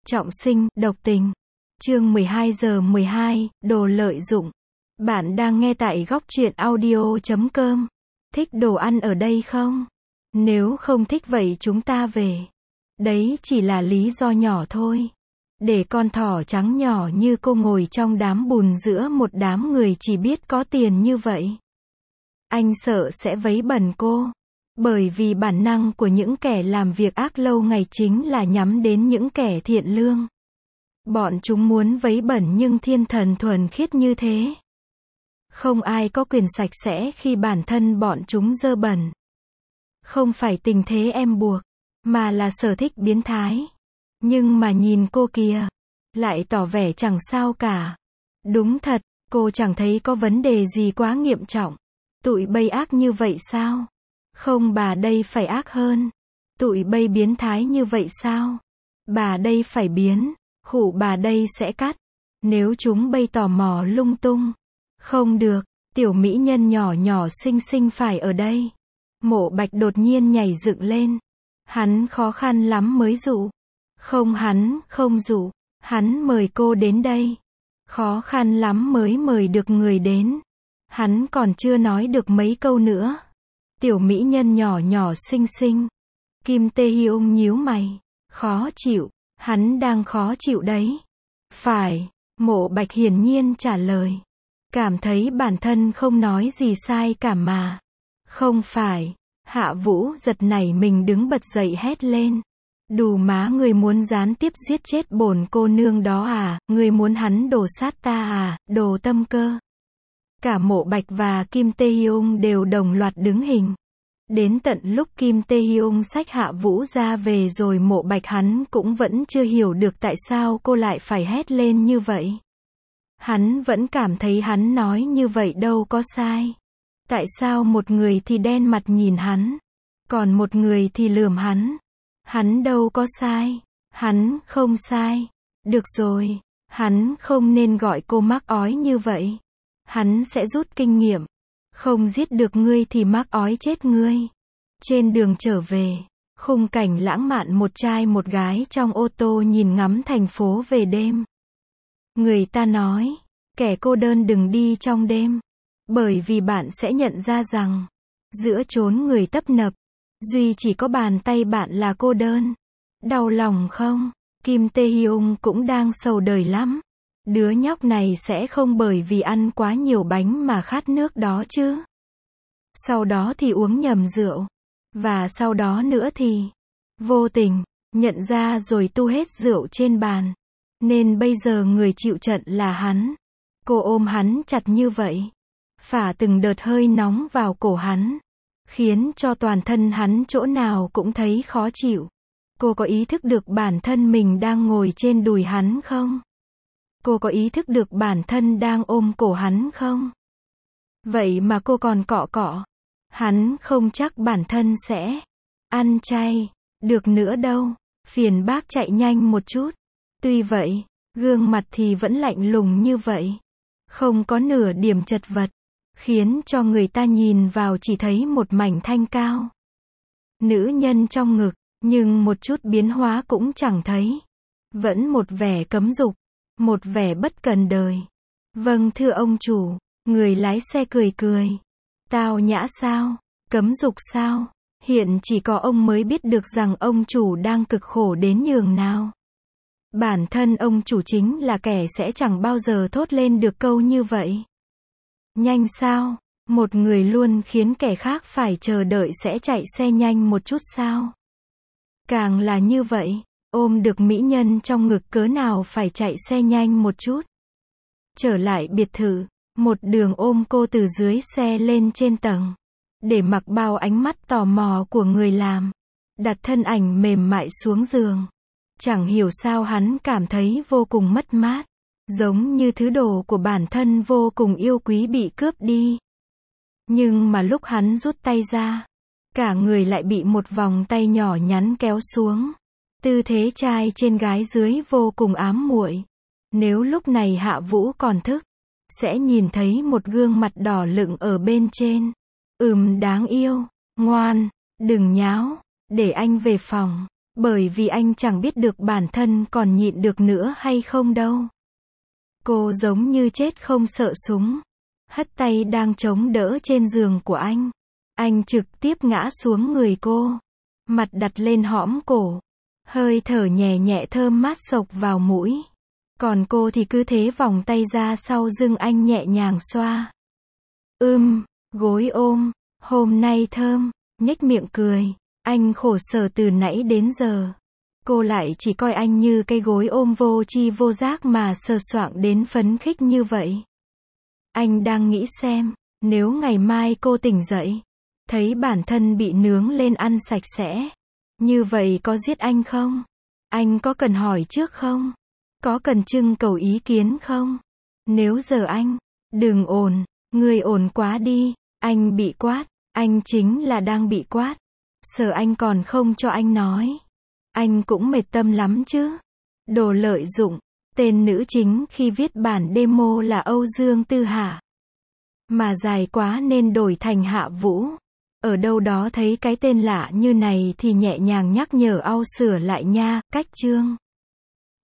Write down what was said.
Trọng sinh, độc tình. Chương 12 giờ 12, đồ lợi dụng. Bạn đang nghe tại góc truyện audio.com. Thích đồ ăn ở đây không? Nếu không thích vậy chúng ta về. Đấy chỉ là lý do nhỏ thôi. Để con thỏ trắng nhỏ như cô ngồi trong đám bùn giữa một đám người chỉ biết có tiền như vậy. Anh sợ sẽ vấy bẩn cô. Bởi vì bản năng của những kẻ làm việc ác lâu ngày chính là nhắm đến những kẻ thiện lương. Bọn chúng muốn vấy bẩn nhưng thiên thần thuần khiết như thế. Không ai có quyền sạch sẽ khi bản thân bọn chúng dơ bẩn. Không phải tình thế em buộc, mà là sở thích biến thái. Nhưng mà nhìn cô kìa, lại tỏ vẻ chẳng sao cả. Đúng thật, cô chẳng thấy có vấn đề gì quá nghiêm trọng. Tụi bay ác như vậy sao? Không, bà đây phải ác hơn. Tụi bay biến thái như vậy sao? Bà đây phải biến. Khụ, bà đây sẽ cắt. Nếu chúng bay tò mò lung tung. Không được, tiểu mỹ nhân nhỏ nhỏ xinh xinh phải ở đây. Mộ Bạch đột nhiên nhảy dựng lên. Hắn khó khăn lắm mới dụ. Không, hắn không dụ. Hắn mời cô đến đây. Khó khăn lắm mới mời được người đến. Hắn còn chưa nói được mấy câu nữa. Tiểu mỹ nhân nhỏ nhỏ xinh xinh. Kim Tae Hyung nhíu mày. Khó chịu. Hắn đang khó chịu đấy. Phải. Mộ Bạch hiển nhiên trả lời. Cảm thấy bản thân không nói gì sai cả mà. Không phải. Hạ Vũ giật nảy mình đứng bật dậy hét lên. Đù má, người muốn gián tiếp giết chết bổn cô nương đó à? Người muốn hắn đổ sát ta à? Đồ tâm cơ. Cả Mộ Bạch và Kim Tae Hyung đều đồng loạt đứng hình. Đến tận lúc Kim Tae Hyung xách Hạ Vũ ra về rồi Mộ Bạch hắn cũng vẫn chưa hiểu được tại sao cô lại phải hét lên như vậy. Hắn vẫn cảm thấy hắn nói như vậy đâu có sai. Tại sao một người thì đen mặt nhìn hắn, còn một người thì lườm hắn? Hắn đâu có sai. Hắn không sai. Được rồi, hắn không nên gọi cô mắc ói như vậy. Hắn sẽ rút kinh nghiệm. Không giết được ngươi thì mắc ói chết ngươi. Trên đường trở về, khung cảnh lãng mạn, một trai một gái trong ô tô nhìn ngắm thành phố về đêm. Người ta nói, kẻ cô đơn đừng đi trong đêm. Bởi vì bạn sẽ nhận ra rằng, giữa chốn người tấp nập, duy chỉ có bàn tay bạn là cô đơn. Đau lòng không? Kim Tae Hyung cũng đang sầu đời lắm. Đứa nhóc này sẽ không bởi vì ăn quá nhiều bánh mà khát nước đó chứ. Sau đó thì uống nhầm rượu. Và sau đó nữa thì vô tình nhận ra rồi tu hết rượu trên bàn. Nên bây giờ người chịu trận là hắn. Cô ôm hắn chặt như vậy, phả từng đợt hơi nóng vào cổ hắn, khiến cho toàn thân hắn chỗ nào cũng thấy khó chịu. Cô có ý thức được bản thân mình đang ngồi trên đùi hắn không? Cô có ý thức được bản thân đang ôm cổ hắn không? Vậy mà cô còn cọ cọ. Hắn không chắc bản thân sẽ ăn chay được nữa đâu. Phiền bác chạy nhanh một chút. Tuy vậy, gương mặt thì vẫn lạnh lùng như vậy. Không có nửa điểm chật vật, khiến cho người ta nhìn vào chỉ thấy một mảnh thanh cao. Nữ nhân trong ngực, nhưng một chút biến hóa cũng chẳng thấy. Vẫn một vẻ cấm dục, một vẻ bất cần đời. Vâng thưa ông chủ. Người lái xe cười cười. Tao nhã sao? Cấm dục sao? Hiện chỉ có ông mới biết được rằng ông chủ đang cực khổ đến nhường nào. Bản thân ông chủ chính là kẻ sẽ chẳng bao giờ thốt lên được câu như vậy. Nhanh sao? Một người luôn khiến kẻ khác phải chờ đợi sẽ chạy xe nhanh một chút sao? Càng là như vậy, ôm được mỹ nhân trong ngực cớ nào phải chạy xe nhanh một chút. Trở lại biệt thự, một đường ôm cô từ dưới xe lên trên tầng, để mặc bao ánh mắt tò mò của người làm. Đặt thân ảnh mềm mại xuống giường. Chẳng hiểu sao hắn cảm thấy vô cùng mất mát. Giống như thứ đồ của bản thân vô cùng yêu quý bị cướp đi. Nhưng mà lúc hắn rút tay ra, cả người lại bị một vòng tay nhỏ nhắn kéo xuống. Tư thế trai trên gái dưới vô cùng ám muội. Nếu lúc này Hạ Vũ còn thức, sẽ nhìn thấy một gương mặt đỏ lựng ở bên trên. Đáng yêu, ngoan, đừng nháo, để anh về phòng. Bởi vì anh chẳng biết được bản thân còn nhịn được nữa hay không đâu. Cô giống như chết không sợ súng. Hất tay đang chống đỡ trên giường của anh. Anh trực tiếp ngã xuống người cô. Mặt đặt lên hõm cổ. Hơi thở nhẹ nhẹ thơm mát xộc vào mũi. Còn cô thì cứ thế vòng tay ra sau lưng anh nhẹ nhàng xoa. Gối ôm. Hôm nay thơm. Nhếch miệng cười. Anh khổ sở từ nãy đến giờ. Cô lại chỉ coi anh như cái gối ôm vô tri vô giác mà sờ soạng đến phấn khích như vậy. Anh đang nghĩ xem, nếu ngày mai cô tỉnh dậy, thấy bản thân bị nướng lên ăn sạch sẽ, như vậy có giết anh không? Anh có cần hỏi trước không? Có cần trưng cầu ý kiến không? Nếu giờ anh, đừng ồn, người ồn quá đi, anh bị quát, anh chính là đang bị quát. Sợ anh còn không cho anh nói. Anh cũng mệt tâm lắm chứ. Đồ lợi dụng. Tên nữ chính khi viết bản demo là Âu Dương Tư Hạ. Mà dài quá nên đổi thành Hạ Vũ. Ở đâu đó thấy cái tên lạ như này thì nhẹ nhàng nhắc nhở Âu sửa lại nha, cách chương.